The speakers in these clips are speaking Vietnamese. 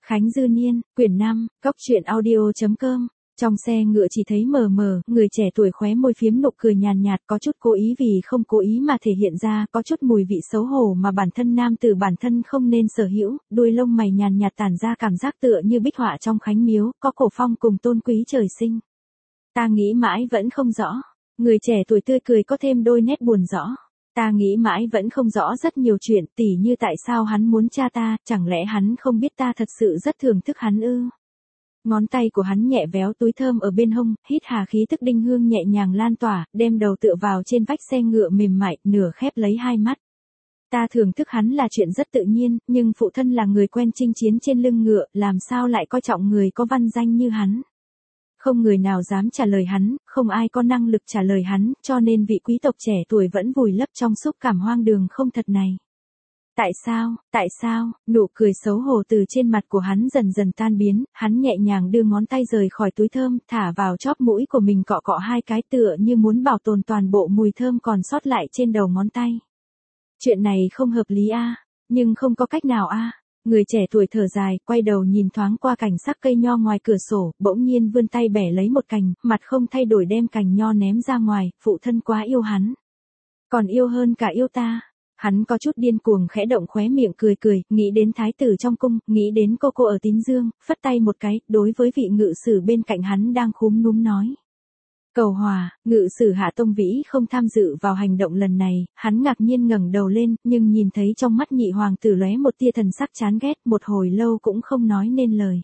Khánh Dư Niên, quyển 5, Cóc truyện audio.com. Trong xe ngựa chỉ thấy mờ mờ, người trẻ tuổi khóe môi phiếm nụ cười nhàn nhạt, có chút cố ý vì không cố ý mà thể hiện ra, có chút mùi vị xấu hổ mà bản thân nam tử bản thân không nên sở hữu, đuôi lông mày nhàn nhạt tản ra cảm giác tựa như bích họa trong khánh miếu, có cổ phong cùng tôn quý trời sinh. Ta nghĩ mãi vẫn không rõ. Người trẻ tuổi tươi cười có thêm đôi nét buồn rõ. Ta nghĩ mãi vẫn không rõ rất nhiều chuyện, tỉ như tại sao hắn muốn cha ta, chẳng lẽ hắn không biết ta thật sự rất thưởng thức hắn ư? Ngón tay của hắn nhẹ véo túi thơm ở bên hông, hít hà khí tức đinh hương nhẹ nhàng lan tỏa, đem đầu tựa vào trên vách xe ngựa mềm mại, nửa khép lấy hai mắt. Ta thưởng thức hắn là chuyện rất tự nhiên, nhưng phụ thân là người quen chinh chiến trên lưng ngựa, làm sao lại coi trọng người có văn danh như hắn? Không người nào dám trả lời hắn, không ai có năng lực trả lời hắn, cho nên vị quý tộc trẻ tuổi vẫn vùi lấp trong xúc cảm hoang đường không thật này. Tại sao, nụ cười xấu hổ từ trên mặt của hắn dần dần tan biến, hắn nhẹ nhàng đưa ngón tay rời khỏi túi thơm, thả vào chóp mũi của mình cọ cọ hai cái tựa như muốn bảo tồn toàn bộ mùi thơm còn sót lại trên đầu ngón tay. Chuyện này không hợp lý a, nhưng không có cách nào a. Người trẻ tuổi thở dài, quay đầu nhìn thoáng qua cảnh sắc cây nho ngoài cửa sổ, bỗng nhiên vươn tay bẻ lấy một cành, mặt không thay đổi đem cành nho ném ra ngoài, phụ thân quá yêu hắn. Còn yêu hơn cả yêu ta. Hắn có chút điên cuồng khẽ động khóe miệng cười cười, nghĩ đến thái tử trong cung, nghĩ đến cô ở Tín Dương, phất tay một cái, đối với vị ngự sử bên cạnh hắn đang khúm núm nói. Cầu hòa, ngự sử Hạ Tông Vĩ không tham dự vào hành động lần này, hắn ngạc nhiên ngẩng đầu lên, nhưng nhìn thấy trong mắt nhị hoàng tử lóe một tia thần sắc chán ghét, một hồi lâu cũng không nói nên lời.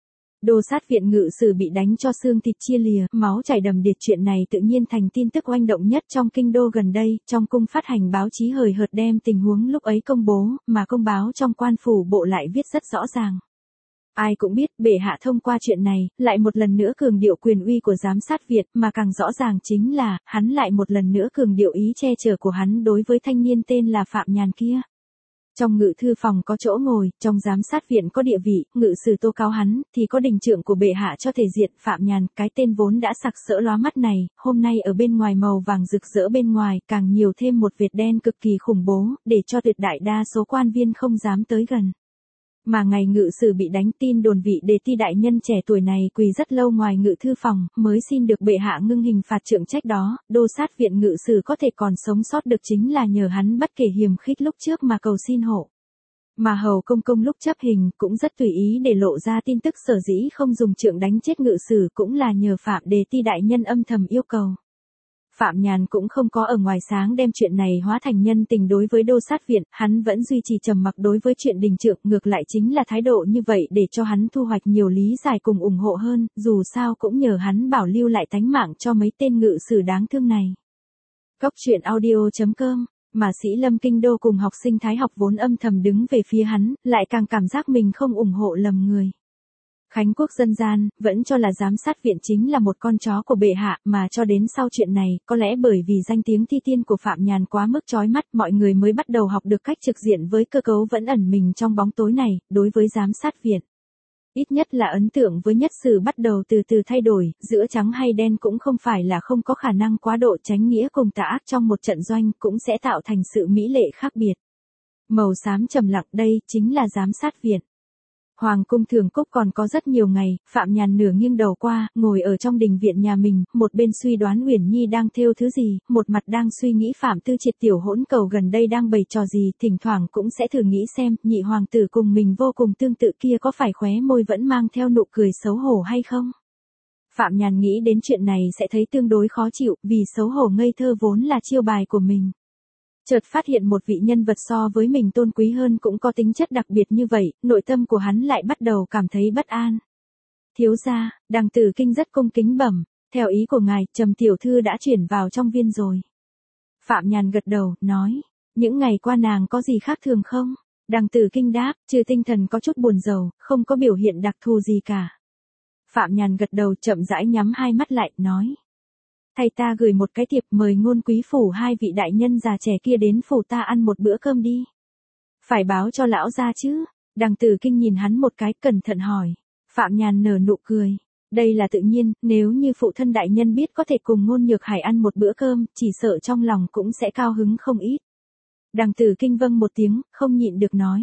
Đô sát viện ngự sử bị đánh cho xương thịt chia lìa, máu chảy đầm đìa, chuyện này tự nhiên thành tin tức oanh động nhất trong kinh đô gần đây, trong cung phát hành báo chí hời hợt đem tình huống lúc ấy công bố, mà công báo trong quan phủ bộ lại viết rất rõ ràng. Ai cũng biết, bệ hạ thông qua chuyện này, lại một lần nữa cường điệu quyền uy của giám sát Việt, mà càng rõ ràng chính là, hắn lại một lần nữa cường điệu ý che chở của hắn đối với thanh niên tên là Phạm Nhàn kia. Trong ngự thư phòng có chỗ ngồi, trong giám sát viện có địa vị, ngự sử tố cáo hắn, thì có đình trượng của bệ hạ cho thể diện. Phạm Nhàn, cái tên vốn đã sặc sỡ lóa mắt này, hôm nay ở bên ngoài màu vàng rực rỡ bên ngoài, càng nhiều thêm một vệt đen cực kỳ khủng bố, để cho tuyệt đại đa số quan viên không dám tới gần. Mà ngày ngự sử bị đánh, tin đồn vị đề ti đại nhân trẻ tuổi này quỳ rất lâu ngoài ngự thư phòng, mới xin được bệ hạ ngưng hình phạt trượng trách đó, đô sát viện ngự sử có thể còn sống sót được chính là nhờ hắn bất kể hiềm khích lúc trước mà cầu xin hộ. Mà hầu công công lúc chấp hình cũng rất tùy ý để lộ ra tin tức sở dĩ không dùng trượng đánh chết ngự sử cũng là nhờ Phạm đề ti đại nhân âm thầm yêu cầu. Phạm Nhàn cũng không có ở ngoài sáng đem chuyện này hóa thành nhân tình đối với đô sát viện, hắn vẫn duy trì trầm mặc đối với chuyện đình trượng, ngược lại chính là thái độ như vậy để cho hắn thu hoạch nhiều lý giải cùng ủng hộ hơn, dù sao cũng nhờ hắn bảo lưu lại tánh mạng cho mấy tên ngự sử đáng thương này. Cóc truyện audio.com. Mà Sĩ Lâm kinh đô cùng học sinh thái học vốn âm thầm đứng về phía hắn, lại càng cảm giác mình không ủng hộ lầm người. Khánh quốc dân gian, vẫn cho là giám sát viện chính là một con chó của bệ hạ, mà cho đến sau chuyện này, có lẽ bởi vì danh tiếng thi tiên của Phạm Nhàn quá mức chói mắt, mọi người mới bắt đầu học được cách trực diện với cơ cấu vẫn ẩn mình trong bóng tối này, đối với giám sát viện. Ít nhất là ấn tượng với nhất sử bắt đầu từ từ thay đổi, giữa trắng hay đen cũng không phải là không có khả năng quá độ tránh nghĩa cùng tà ác trong một trận doanh, cũng sẽ tạo thành sự mỹ lệ khác biệt. Màu xám trầm lặng, đây chính là giám sát viện. Hoàng cung Thường Cúc còn có rất nhiều ngày, Phạm Nhàn nửa nghiêng đầu qua, ngồi ở trong đình viện nhà mình, một bên suy đoán Uyển Nhi đang thêu thứ gì, một mặt đang suy nghĩ Phạm Tư Triệt tiểu hỗn cầu gần đây đang bày trò gì, thỉnh thoảng cũng sẽ thử nghĩ xem, nhị hoàng tử cùng mình vô cùng tương tự kia có phải khóe môi vẫn mang theo nụ cười xấu hổ hay không? Phạm Nhàn nghĩ đến chuyện này sẽ thấy tương đối khó chịu, vì xấu hổ ngây thơ vốn là chiêu bài của mình. Chợt phát hiện một vị nhân vật so với mình tôn quý hơn cũng có tính chất đặc biệt như vậy, nội tâm của hắn lại bắt đầu cảm thấy bất an. Thiếu gia, đằng Tử Kinh rất cung kính bẩm, theo ý của ngài, Trầm tiểu thư đã chuyển vào trong viên rồi. Phạm Nhàn gật đầu, nói, những ngày qua nàng có gì khác thường không? Đằng Tử Kinh đáp, trừ tinh thần có chút buồn rầu, không có biểu hiện đặc thù gì cả. Phạm Nhàn gật đầu chậm rãi nhắm hai mắt lại, nói. Thầy ta gửi một cái thiệp mời Ngôn quý phủ hai vị đại nhân già trẻ kia đến phủ ta ăn một bữa cơm đi. Phải báo cho lão gia chứ? Đằng Tử Kinh nhìn hắn một cái cẩn thận hỏi. Phạm Nhàn nở nụ cười. Đây là tự nhiên, nếu như phụ thân đại nhân biết có thể cùng Ngôn Nhược Hải ăn một bữa cơm, chỉ sợ trong lòng cũng sẽ cao hứng không ít. Đằng Tử Kinh vâng một tiếng, không nhịn được nói.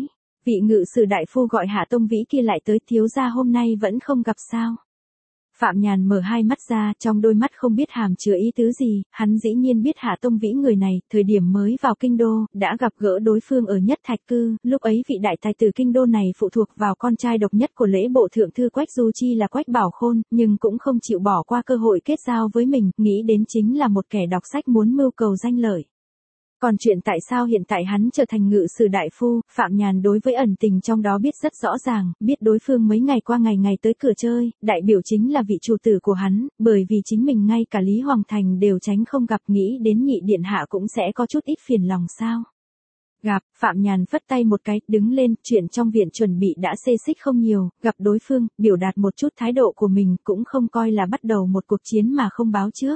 Vị ngự sử đại phu gọi Hạ Tông Vĩ kia lại tới, thiếu gia hôm nay vẫn không gặp sao? Phạm Nhàn mở hai mắt ra, trong đôi mắt không biết hàm chứa ý tứ gì, hắn dĩ nhiên biết Hạ Tông Vĩ người này, thời điểm mới vào kinh đô, đã gặp gỡ đối phương ở Nhất Thạch Cư, lúc ấy vị đại tài tử kinh đô này phụ thuộc vào con trai độc nhất của lễ bộ thượng thư Quách Du Chi là Quách Bảo Khôn, nhưng cũng không chịu bỏ qua cơ hội kết giao với mình, nghĩ đến chính là một kẻ đọc sách muốn mưu cầu danh lợi. Còn chuyện tại sao hiện tại hắn trở thành ngự sử đại phu, Phạm Nhàn đối với ẩn tình trong đó biết rất rõ ràng, biết đối phương mấy ngày qua ngày tới cửa chơi, đại biểu chính là vị chủ tử của hắn, bởi vì chính mình ngay cả Lý Hoàng Thành đều tránh không gặp, nghĩ đến nhị điện hạ cũng sẽ có chút ít phiền lòng sao. Gặp, Phạm Nhàn phất tay một cái, đứng lên, chuyện trong viện chuẩn bị đã xê xích không nhiều, gặp đối phương, biểu đạt một chút thái độ của mình, cũng không coi là bắt đầu một cuộc chiến mà không báo trước.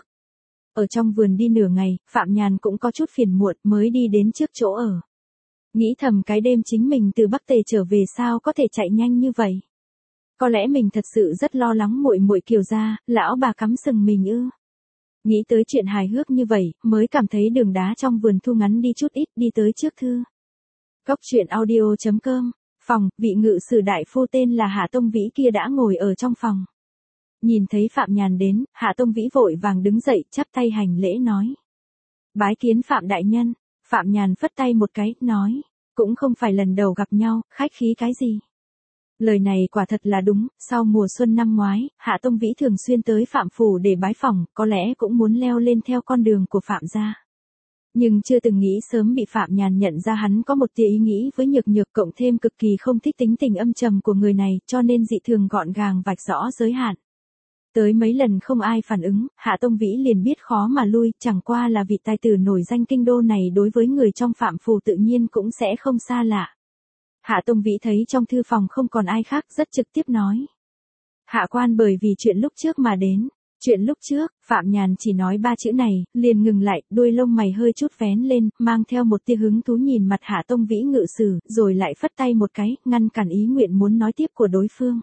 Ở trong vườn đi nửa ngày, Phạm Nhàn cũng có chút phiền muộn mới đi đến trước chỗ ở. Nghĩ thầm cái đêm chính mình từ Bắc Tề trở về sao có thể chạy nhanh như vậy. Có lẽ mình thật sự rất lo lắng muội muội Kiều gia, lão bà cắm sừng mình ư. Nghĩ tới chuyện hài hước như vậy, mới cảm thấy đường đá trong vườn thu ngắn đi chút ít, đi tới trước thư. Góc truyện audio.com, phòng, vị ngự sử đại phu tên là Hạ Tông Vĩ kia đã ngồi ở trong phòng. Nhìn thấy Phạm Nhàn đến, Hạ Tông Vĩ vội vàng đứng dậy, chắp tay hành lễ nói. Bái kiến Phạm đại nhân. Phạm Nhàn phất tay một cái, nói. Cũng không phải lần đầu gặp nhau, khách khí cái gì. Lời này quả thật là đúng, sau mùa xuân năm ngoái, Hạ Tông Vĩ thường xuyên tới Phạm phủ để bái phỏng, có lẽ cũng muốn leo lên theo con đường của Phạm gia. Nhưng chưa từng nghĩ sớm bị Phạm Nhàn nhận ra hắn có một tia ý nghĩ với Nhược Nhược, cộng thêm cực kỳ không thích tính tình âm trầm của người này, cho nên dị thường gọn gàng vạch rõ giới hạn. Tới mấy lần không ai phản ứng, Hạ Tông Vĩ liền biết khó mà lui, chẳng qua là vị tài tử nổi danh kinh đô này đối với người trong Phạm phủ tự nhiên cũng sẽ không xa lạ. Hạ Tông Vĩ thấy trong thư phòng không còn ai khác, rất trực tiếp nói. Hạ quan bởi vì chuyện lúc trước mà đến. Chuyện lúc trước, Phạm Nhàn chỉ nói ba chữ này, liền ngừng lại, đuôi lông mày hơi chút vén lên, mang theo một tia hứng thú nhìn mặt Hạ Tông Vĩ ngự sử, rồi lại phất tay một cái, ngăn cản ý nguyện muốn nói tiếp của đối phương.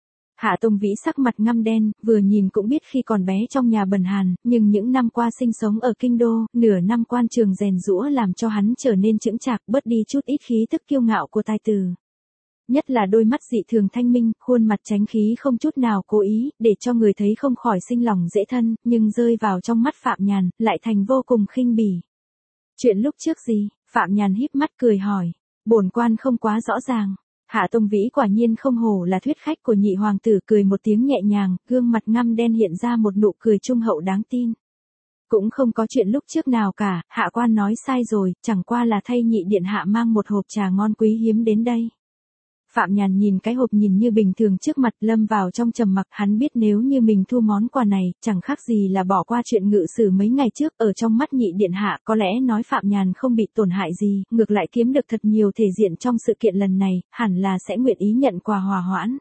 Hạ Tông Vĩ sắc mặt ngăm đen, vừa nhìn cũng biết khi còn bé trong nhà bần hàn, nhưng những năm qua sinh sống ở kinh đô, nửa năm quan trường rèn giũa làm cho hắn trở nên chững chạc, bớt đi chút ít khí tức kiêu ngạo của tài tử. Nhất là đôi mắt dị thường thanh minh, khuôn mặt tránh khí không chút nào cố ý, để cho người thấy không khỏi sinh lòng dễ thân, nhưng rơi vào trong mắt Phạm Nhàn, lại thành vô cùng khinh bỉ. Chuyện lúc trước gì? Phạm Nhàn híp mắt cười hỏi. Bổn quan không quá rõ ràng. Hạ Tông Vĩ quả nhiên không hổ là thuyết khách của nhị hoàng tử, cười một tiếng nhẹ nhàng, gương mặt ngăm đen hiện ra một nụ cười trung hậu đáng tin. Cũng không có chuyện lúc trước nào cả, hạ quan nói sai rồi, chẳng qua là thay nhị điện hạ mang một hộp trà ngon quý hiếm đến đây. Phạm Nhàn nhìn cái hộp nhìn như bình thường trước mặt, lâm vào trong trầm mặc, hắn biết nếu như mình thu món quà này, chẳng khác gì là bỏ qua chuyện ngự sử mấy ngày trước, ở trong mắt nhị điện hạ, có lẽ nói Phạm Nhàn không bị tổn hại gì, ngược lại kiếm được thật nhiều thể diện trong sự kiện lần này, hẳn là sẽ nguyện ý nhận quà hòa hoãn.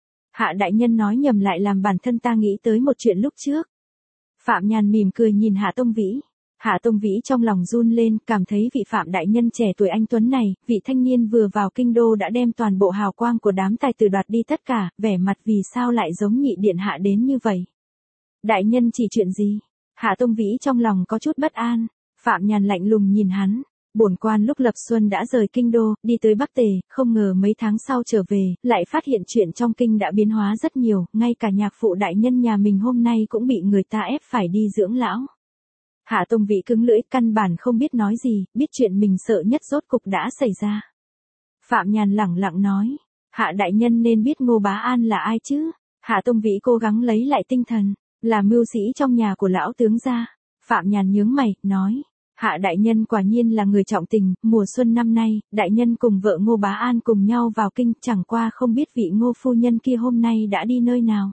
Hạ đại nhân nói nhầm lại làm bản thân ta nghĩ tới một chuyện lúc trước. Phạm Nhàn mỉm cười nhìn Hạ Tông Vĩ. Hạ Tông Vĩ trong lòng run lên, cảm thấy vị Phạm đại nhân trẻ tuổi anh tuấn này, vị thanh niên vừa vào kinh đô đã đem toàn bộ hào quang của đám tài tử đoạt đi tất cả, vẻ mặt vì sao lại giống nhị điện hạ đến như vậy. Đại nhân chỉ chuyện gì? Hạ Tông Vĩ trong lòng có chút bất an. Phạm Nhàn lạnh lùng nhìn hắn. Bổn quan lúc lập xuân đã rời kinh đô, đi tới Bắc Tề, không ngờ mấy tháng sau trở về, lại phát hiện chuyện trong kinh đã biến hóa rất nhiều, ngay cả nhạc phụ đại nhân nhà mình hôm nay cũng bị người ta ép phải đi dưỡng lão. Hạ Tông Vĩ cứng lưỡi, căn bản không biết nói gì, biết chuyện mình sợ nhất rốt cục đã xảy ra. Phạm Nhàn lẳng lặng nói, Hạ đại nhân nên biết Ngô Bá An là ai chứ? Hạ Tông Vĩ cố gắng lấy lại tinh thần, là mưu sĩ trong nhà của lão tướng gia. Phạm Nhàn nhướng mày, nói, Hạ đại nhân quả nhiên là người trọng tình, mùa xuân năm nay, đại nhân cùng vợ Ngô Bá An cùng nhau vào kinh, chẳng qua không biết vị Ngô phu nhân kia hôm nay đã đi nơi nào.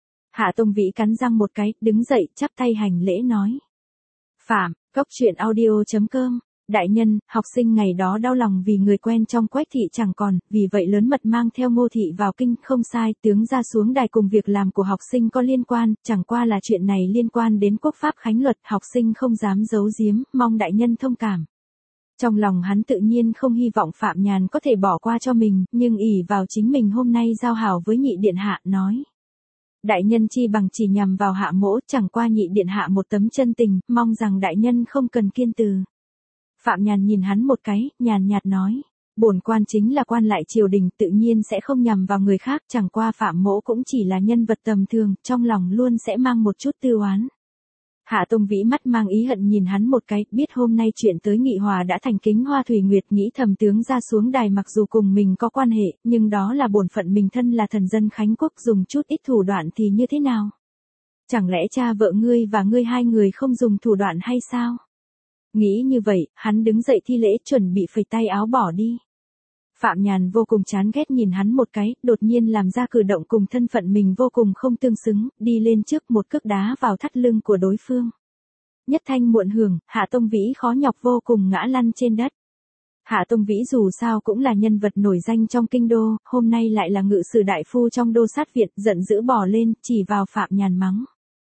Hạ Tông Vĩ cắn răng một cái, đứng dậy, chắp tay hành lễ nói. Phạm, góc truyện audio.com, đại nhân, học sinh ngày đó đau lòng vì người quen trong Quách thị chẳng còn, vì vậy lớn mật mang theo Ngô thị vào kinh, không sai, tướng ra xuống đài cùng việc làm của học sinh có liên quan, chẳng qua là chuyện này liên quan đến quốc pháp khánh luật, học sinh không dám giấu giếm, mong đại nhân thông cảm. Trong lòng hắn tự nhiên không hy vọng Phạm Nhàn có thể bỏ qua cho mình, nhưng ỷ vào chính mình hôm nay giao hảo với nhị điện hạ, nói. Đại nhân chi bằng chỉ nhằm vào Hạ mỗ, chẳng qua nhị điện hạ một tấm chân tình, mong rằng đại nhân không cần kiên từ. Phạm Nhàn nhìn hắn một cái, nhàn nhạt nói. Bổn quan chính là quan lại triều đình, tự nhiên sẽ không nhằm vào người khác, chẳng qua Phạm Mỗ cũng chỉ là nhân vật tầm thường, trong lòng luôn sẽ mang một chút tư oán. Hạ Tông Vĩ mắt mang ý hận nhìn hắn một cái, biết hôm nay chuyện tới nghị hòa đã thành Kính Hoa Thủy Nguyệt, nghĩ thầm tướng ra xuống đài mặc dù cùng mình có quan hệ, nhưng đó là bổn phận mình thân là thần dân Khánh Quốc, dùng chút ít thủ đoạn thì như thế nào? Chẳng lẽ cha vợ ngươi và ngươi hai người không dùng thủ đoạn hay sao? Nghĩ như vậy, hắn đứng dậy thi lễ chuẩn bị phẩy tay áo bỏ đi. Phạm Nhàn vô cùng chán ghét nhìn hắn một cái, đột nhiên làm ra cử động cùng thân phận mình vô cùng không tương xứng, đi lên trước một cước đá vào thắt lưng của đối phương. Nhất thanh muộn hưởng, Hạ Tông Vĩ khó nhọc vô cùng ngã lăn trên đất. Hạ Tông Vĩ dù sao cũng là nhân vật nổi danh trong kinh đô, hôm nay lại là ngự sử đại phu trong đô sát viện, giận dữ bỏ lên, chỉ vào Phạm Nhàn mắng.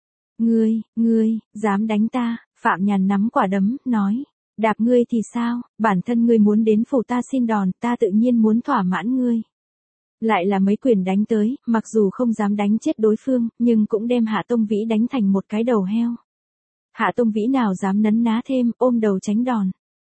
Ngươi, dám đánh ta? Phạm Nhàn nắm quả đấm, nói. Đạp ngươi thì sao, bản thân ngươi muốn đến phủ ta xin đòn, ta tự nhiên muốn thỏa mãn ngươi. Lại là mấy quyền đánh tới, mặc dù không dám đánh chết đối phương, nhưng cũng đem Hạ Tông Vĩ đánh thành một cái đầu heo. Hạ Tông Vĩ nào dám nấn ná thêm, ôm đầu tránh đòn.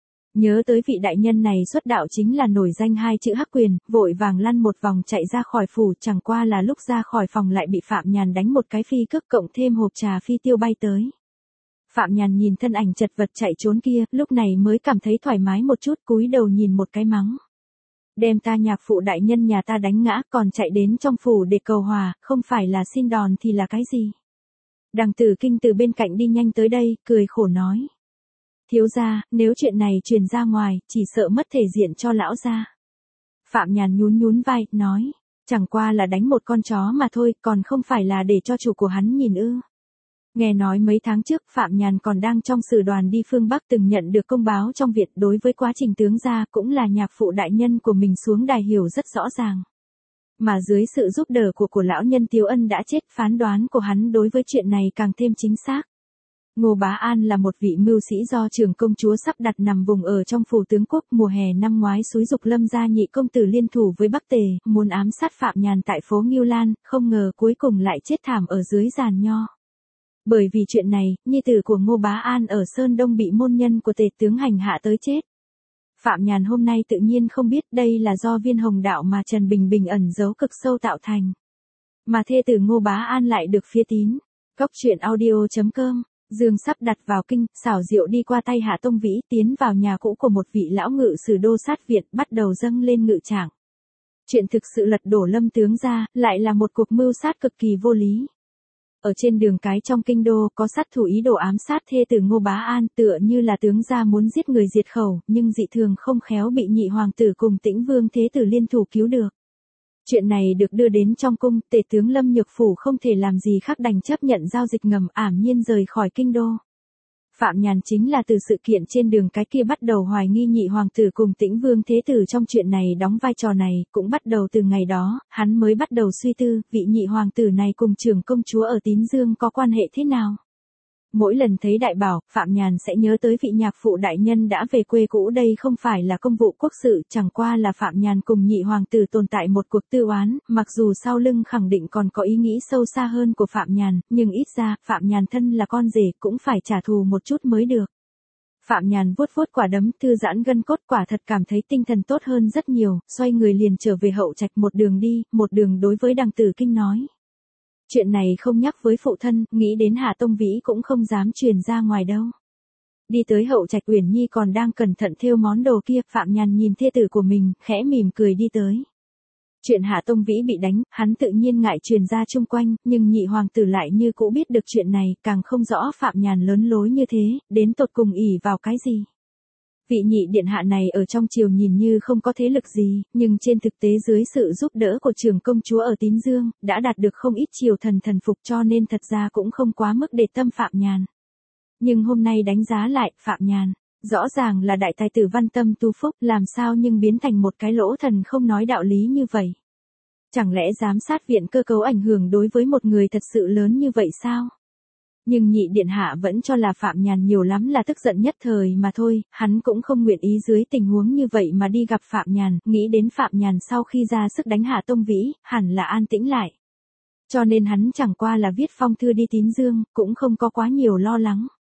Nhớ tới vị đại nhân này xuất đạo chính là nổi danh hai chữ Hắc Quyền, vội vàng lăn một vòng chạy ra khỏi phủ, chẳng qua là lúc ra khỏi phòng lại bị Phạm Nhàn đánh một cái phi cước cộng thêm hộp trà phi tiêu bay tới. Phạm Nhàn nhìn thân ảnh chật vật chạy trốn kia, lúc này mới cảm thấy thoải mái một chút, cúi đầu nhìn một cái mắng. Đem ta nhạc phụ đại nhân nhà ta đánh ngã, còn chạy đến trong phủ để cầu hòa, không phải là xin đòn thì là cái gì? Đằng Tử Kinh từ bên cạnh đi nhanh tới đây, cười khổ nói. Thiếu gia, nếu chuyện này truyền ra ngoài, chỉ sợ mất thể diện cho lão gia. Phạm Nhàn nhún vai, nói, chẳng qua là đánh một con chó mà thôi, còn không phải là để cho chủ của hắn nhìn ư. Nghe nói mấy tháng trước Phạm Nhàn còn đang trong sử đoàn đi phương Bắc từng nhận được công báo trong Việt, đối với quá trình tướng gia cũng là nhạc phụ đại nhân của mình xuống đài hiểu rất rõ ràng. Mà dưới sự giúp đỡ của lão nhân Tiếu Ân đã chết, phán đoán của hắn đối với chuyện này càng thêm chính xác. Ngô Bá An là một vị mưu sĩ do Trưởng công chúa sắp đặt nằm vùng ở trong phủ tướng quốc, mùa hè năm ngoái xúi dục Lâm gia nhị công tử liên thủ với Bắc Tề, muốn ám sát Phạm Nhàn tại phố Ngưu Lan, không ngờ cuối cùng lại chết thảm ở dưới giàn nho. Bởi vì chuyện này, nhi tử của Ngô Bá An ở Sơn Đông bị môn nhân của Tề tướng hành hạ tới chết. Phạm Nhàn hôm nay tự nhiên không biết đây là do viên hồng đạo mà Trần Bình Bình ẩn giấu cực sâu tạo thành. Mà thê tử Ngô Bá An lại được phía tín. Cóc truyện audio.com, Dương sắp đặt vào kinh, xảo diệu đi qua tay Hạ Tông Vĩ, tiến vào nhà cũ của một vị lão ngự sử đô sát viện, bắt đầu dâng lên ngự trạng. Chuyện thực sự lật đổ Lâm tướng ra, lại là một cuộc mưu sát cực kỳ vô lý. Ở trên đường cái trong kinh đô, có sát thủ ý đồ ám sát thê tử Ngô Bá An, tựa như là tướng gia muốn giết người diệt khẩu, nhưng dị thường không khéo bị nhị hoàng tử cùng Tĩnh Vương thế tử liên thủ cứu được. Chuyện này được đưa đến trong cung, Tề tướng Lâm Nhược Phủ không thể làm gì khác đành chấp nhận giao dịch ngầm, ảm nhiên rời khỏi kinh đô. Phạm Nhàn chính là từ sự kiện trên đường cái kia bắt đầu hoài nghi nhị hoàng tử cùng Tĩnh Vương thế tử trong chuyện này đóng vai trò này, cũng bắt đầu từ ngày đó, hắn mới bắt đầu suy tư, vị nhị hoàng tử này cùng Trưởng công chúa ở Tín Dương có quan hệ thế nào. Mỗi lần thấy đại bảo, Phạm Nhàn sẽ nhớ tới vị nhạc phụ đại nhân đã về quê cũ, đây không phải là công vụ quốc sự, chẳng qua là Phạm Nhàn cùng nhị hoàng tử tồn tại một cuộc tư oán, mặc dù sau lưng khẳng định còn có ý nghĩ sâu xa hơn của Phạm Nhàn, nhưng ít ra, Phạm Nhàn thân là con rể cũng phải trả thù một chút mới được. Phạm Nhàn vuốt quả đấm, thư giãn gân cốt, quả thật cảm thấy tinh thần tốt hơn rất nhiều, xoay người liền trở về hậu trạch, một đường đối với Đằng Tử Kinh nói. Chuyện này không nhắc với phụ thân, nghĩ đến Hạ Tông Vĩ cũng không dám truyền ra ngoài đâu. Đi tới hậu trạch, Uyển Nhi còn đang cẩn thận thêu món đồ kia, Phạm Nhàn nhìn thê tử của mình, khẽ mỉm cười đi tới. Chuyện Hạ Tông Vĩ bị đánh, hắn tự nhiên ngại truyền ra chung quanh, nhưng nhị hoàng tử lại như cũ biết được chuyện này, càng không rõ Phạm Nhàn lớn lối như thế, đến tột cùng ỷ vào cái gì. Vị nhị điện hạ này ở trong triều nhìn như không có thế lực gì, nhưng trên thực tế dưới sự giúp đỡ của Trưởng công chúa ở Tín Dương, đã đạt được không ít triều thần thần phục, cho nên thật ra cũng không quá mức để tâm Phạm Nhàn. Nhưng hôm nay đánh giá lại, Phạm Nhàn, rõ ràng là đại tài tử văn tâm tu phúc, làm sao nhưng biến thành một cái lỗ thần không nói đạo lý như vậy. Chẳng lẽ giám sát viện cơ cấu ảnh hưởng đối với một người thật sự lớn như vậy sao? Nhưng nhị điện hạ vẫn cho là Phạm Nhàn nhiều lắm là tức giận nhất thời mà thôi, hắn cũng không nguyện ý dưới tình huống như vậy mà đi gặp Phạm Nhàn, nghĩ đến Phạm Nhàn sau khi ra sức đánh Hạ Tông Vĩ, hẳn là an tĩnh lại. Cho nên hắn chẳng qua là viết phong thư đi Tín Dương, cũng không có quá nhiều lo lắng.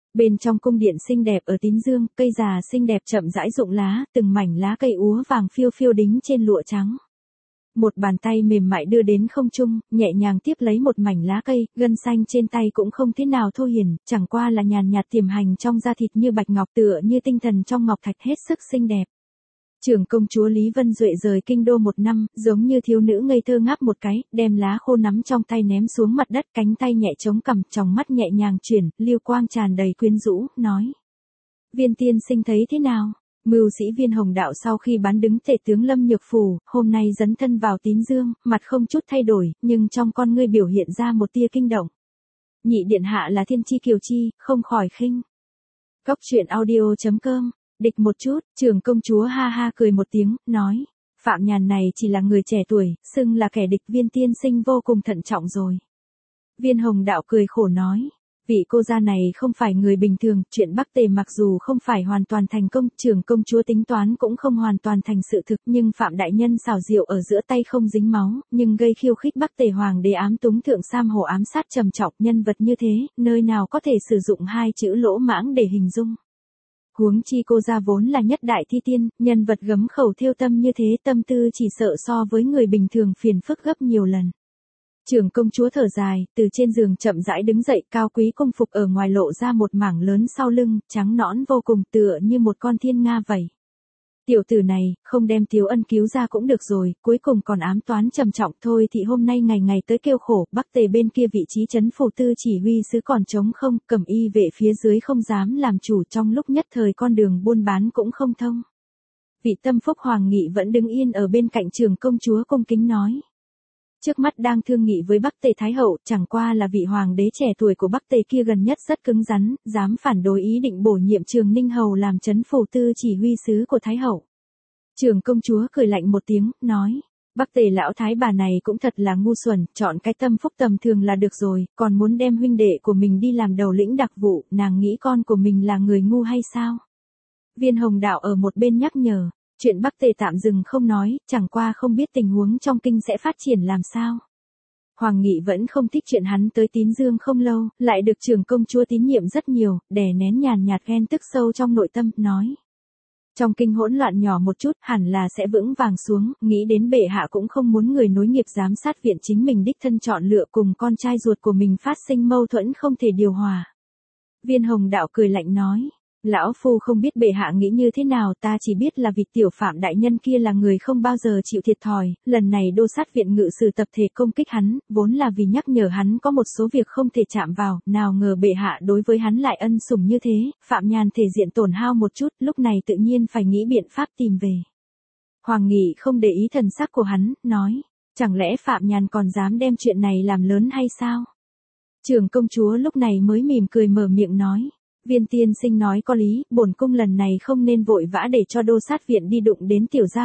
Bên trong cung điện xinh đẹp ở Tín Dương, cây già xinh đẹp chậm rãi rụng lá, từng mảnh lá cây úa vàng phiêu phiêu đính trên lụa trắng. Một bàn tay mềm mại đưa đến không trung, nhẹ nhàng tiếp lấy một mảnh lá cây, gân xanh trên tay cũng không thế nào thô hiển, chẳng qua là nhàn nhạt tiềm hành trong da thịt như bạch ngọc, tựa như tinh thần trong ngọc thạch, hết sức xinh đẹp. Trưởng công chúa Lý Vân Duệ rời kinh đô 1 năm, giống như thiếu nữ ngây thơ ngáp một cái, đem lá khô nắm trong tay ném xuống mặt đất, cánh tay nhẹ chống cằm, tròng mắt nhẹ nhàng chuyển, lưu quang tràn đầy quyến rũ, nói: Viên tiên sinh thấy thế nào? Mưu sĩ Viên Hồng Đạo sau khi bán đứng tể tướng Lâm Nhược Phù, hôm nay dấn thân vào Tín Dương, mặt không chút thay đổi, nhưng trong con ngươi biểu hiện ra một tia kinh động. Nhị điện hạ là thiên chi kiều chi, không khỏi khinh. Cóc truyện audio.com. Địch một chút, trưởng công chúa ha ha cười một tiếng, nói: Phạm Nhàn này chỉ là người trẻ tuổi, xưng là kẻ địch, Viên tiên sinh vô cùng thận trọng rồi. Viên Hồng Đạo cười khổ nói: Vị cô gia này không phải người bình thường, chuyện Bắc Tề mặc dù không phải hoàn toàn thành công, trưởng công chúa tính toán cũng không hoàn toàn thành sự thực, nhưng Phạm đại nhân xảo diệu ở giữa tay không dính máu, nhưng gây khiêu khích Bắc Tề hoàng đế ám túng thượng Sam Hồ ám sát trầm trọng, nhân vật như thế, nơi nào có thể sử dụng 2 chữ lỗ mãng để hình dung. Huống chi cô gia vốn là nhất đại thi tiên, nhân vật gấm khẩu thiêu tâm như thế, tâm tư chỉ sợ so với người bình thường phiền phức gấp nhiều lần. Trưởng công chúa thở dài, từ trên giường chậm rãi đứng dậy, cao quý cung phục ở ngoài lộ ra một mảng lớn sau lưng, trắng nõn vô cùng, tựa như một con thiên nga vậy. Tiểu tử này, không đem Tiếu Ân cứu ra cũng được rồi, cuối cùng còn ám toán trầm trọng, thôi thì hôm nay ngày ngày tới kêu khổ, Bắc Tề bên kia vị trí trấn phủ tư chỉ huy sứ còn trống không, Cẩm Y vệ phía dưới không dám làm chủ, trong lúc nhất thời con đường buôn bán cũng không thông. Vị tâm phúc Hoàng Nghị vẫn đứng yên ở bên cạnh trưởng công chúa cung kính nói: Trước mắt đang thương nghị với Bắc Tề Thái Hậu, chẳng qua là vị hoàng đế trẻ tuổi của Bắc Tề kia gần nhất rất cứng rắn, dám phản đối ý định bổ nhiệm Trường Ninh Hầu làm trấn phủ tư chỉ huy sứ của Thái Hậu. Trưởng công chúa cười lạnh một tiếng, nói: Bắc Tề lão thái bà này cũng thật là ngu xuẩn, chọn cái tâm phúc tầm thường là được rồi, còn muốn đem huynh đệ của mình đi làm đầu lĩnh đặc vụ, nàng nghĩ con của mình là người ngu hay sao? Viên Hồng Đạo ở một bên nhắc nhở: Chuyện Bắc Tề tạm dừng không nói, chẳng qua không biết tình huống trong kinh sẽ phát triển làm sao. Hoàng Nghị vẫn không thích chuyện hắn tới Tín Dương không lâu, lại được trưởng công chúa tín nhiệm rất nhiều, đè nén nhàn nhạt ghen tức sâu trong nội tâm, nói: Trong kinh hỗn loạn nhỏ một chút, hẳn là sẽ vững vàng xuống, nghĩ đến bệ hạ cũng không muốn người nối nghiệp giám sát viện chính mình đích thân chọn lựa cùng con trai ruột của mình phát sinh mâu thuẫn không thể điều hòa. Viên Hồng Đạo cười lạnh nói: Lão phu không biết bệ hạ nghĩ như thế nào, ta chỉ biết là vị tiểu Phạm đại nhân kia là người không bao giờ chịu thiệt thòi, lần này đô sát viện ngự sử tập thể công kích hắn, vốn là vì nhắc nhở hắn có một số việc không thể chạm vào, nào ngờ bệ hạ đối với hắn lại ân sủng như thế, Phạm Nhàn thể diện tổn hao một chút, lúc này tự nhiên phải nghĩ biện pháp tìm về. Hoàng Nghị không để ý thần sắc của hắn, nói: Chẳng lẽ Phạm Nhàn còn dám đem chuyện này làm lớn hay sao? Trưởng công chúa lúc này mới mỉm cười mở miệng nói: Viên tiên sinh nói có lý, bổn cung lần này không nên vội vã để cho đô sát viện đi đụng đến tiểu gia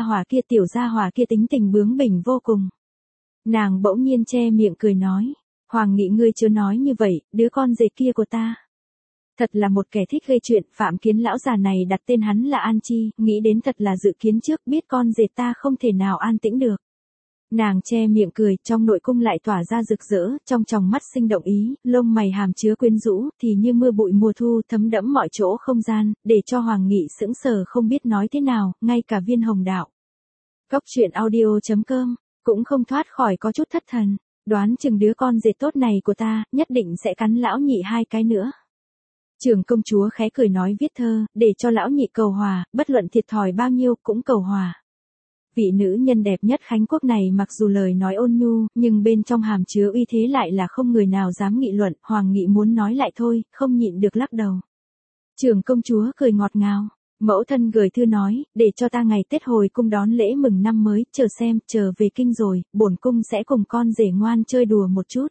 hòa kia tính tình bướng bỉnh vô cùng. Nàng bỗng nhiên che miệng cười nói: Hoàng Nghị ngươi chớ nói như vậy, đứa con rể kia của ta. Thật là một kẻ thích gây chuyện, Phạm Kiến lão già này đặt tên hắn là An Chi, nghĩ đến thật là dự kiến trước, biết con rể ta không thể nào an tĩnh được. Nàng che miệng cười, trong nội cung lại tỏa ra rực rỡ, trong tròng mắt sinh động ý, lông mày hàm chứa quyến rũ, thì như mưa bụi mùa thu thấm đẫm mọi chỗ không gian, để cho Hoàng Nghị sững sờ không biết nói thế nào, ngay cả Viên Hồng Đạo. Cóc truyện audio.com, cũng không thoát khỏi có chút thất thần, đoán chừng đứa con rể tốt này của ta, nhất định sẽ cắn lão nhị 2 cái nữa. Trưởng công chúa khẽ cười nói: Viết thơ, để cho lão nhị cầu hòa, bất luận thiệt thòi bao nhiêu cũng cầu hòa. Vị nữ nhân đẹp nhất Khánh Quốc này mặc dù lời nói ôn nhu, nhưng bên trong hàm chứa uy thế lại là không người nào dám nghị luận, Hoàng Nghị muốn nói lại thôi, không nhịn được lắc đầu. Trưởng công chúa cười ngọt ngào, mẫu thân gửi thư nói, để cho ta ngày Tết hồi cung đón lễ mừng năm mới, chờ xem, trở về kinh rồi, bổn cung sẽ cùng con rể ngoan chơi đùa một chút.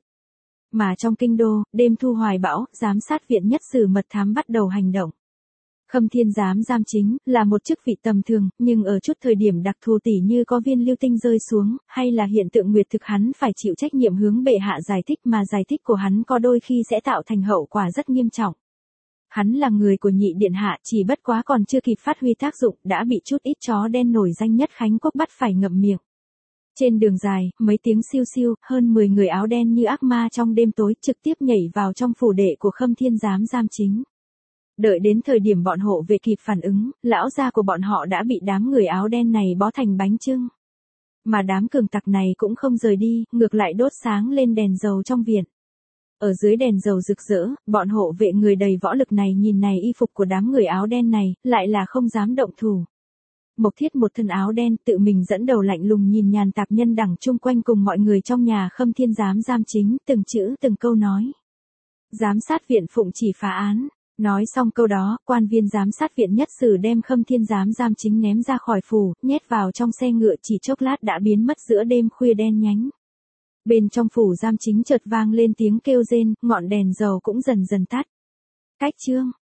Mà trong kinh đô, đêm thu hoài bão, giám sát viện nhất sử mật thám bắt đầu hành động. Khâm Thiên giám giam chính, là một chức vị tầm thường, nhưng ở chút thời điểm đặc thù tỉ như có viên lưu tinh rơi xuống, hay là hiện tượng nguyệt thực hắn phải chịu trách nhiệm hướng bệ hạ giải thích mà giải thích của hắn có đôi khi sẽ tạo thành hậu quả rất nghiêm trọng. Hắn là người của nhị điện hạ chỉ bất quá còn chưa kịp phát huy tác dụng đã bị chút ít chó đen nổi danh nhất Khánh Quốc bắt phải ngậm miệng. Trên đường dài, mấy tiếng siêu siêu, hơn 10 người áo đen như ác ma trong đêm tối trực tiếp nhảy vào trong phủ đệ của Khâm Thiên giám giam chính. Đợi đến thời điểm bọn hộ vệ kịp phản ứng, lão gia của bọn họ đã bị đám người áo đen này bó thành bánh chưng. Mà đám cường tặc này cũng không rời đi, ngược lại đốt sáng lên đèn dầu trong viện. Ở dưới đèn dầu rực rỡ, bọn hộ vệ người đầy võ lực này nhìn này y phục của đám người áo đen này, lại là không dám động thủ. Mộc Thiết một thân áo đen tự mình dẫn đầu lạnh lùng nhìn nhàn tạp nhân đẳng chung quanh cùng mọi người trong nhà Khâm Thiên giám giam chính, từng chữ từng câu nói. Giám sát viện phụng chỉ phá án. Nói xong câu đó, quan viên giám sát viện nhất sử đem Khâm Thiên giám giam chính ném ra khỏi phủ, nhét vào trong xe ngựa chỉ chốc lát đã biến mất giữa đêm khuya đen nhánh. Bên trong phủ giam chính chợt vang lên tiếng kêu rên, ngọn đèn dầu cũng dần dần tắt. Cách chương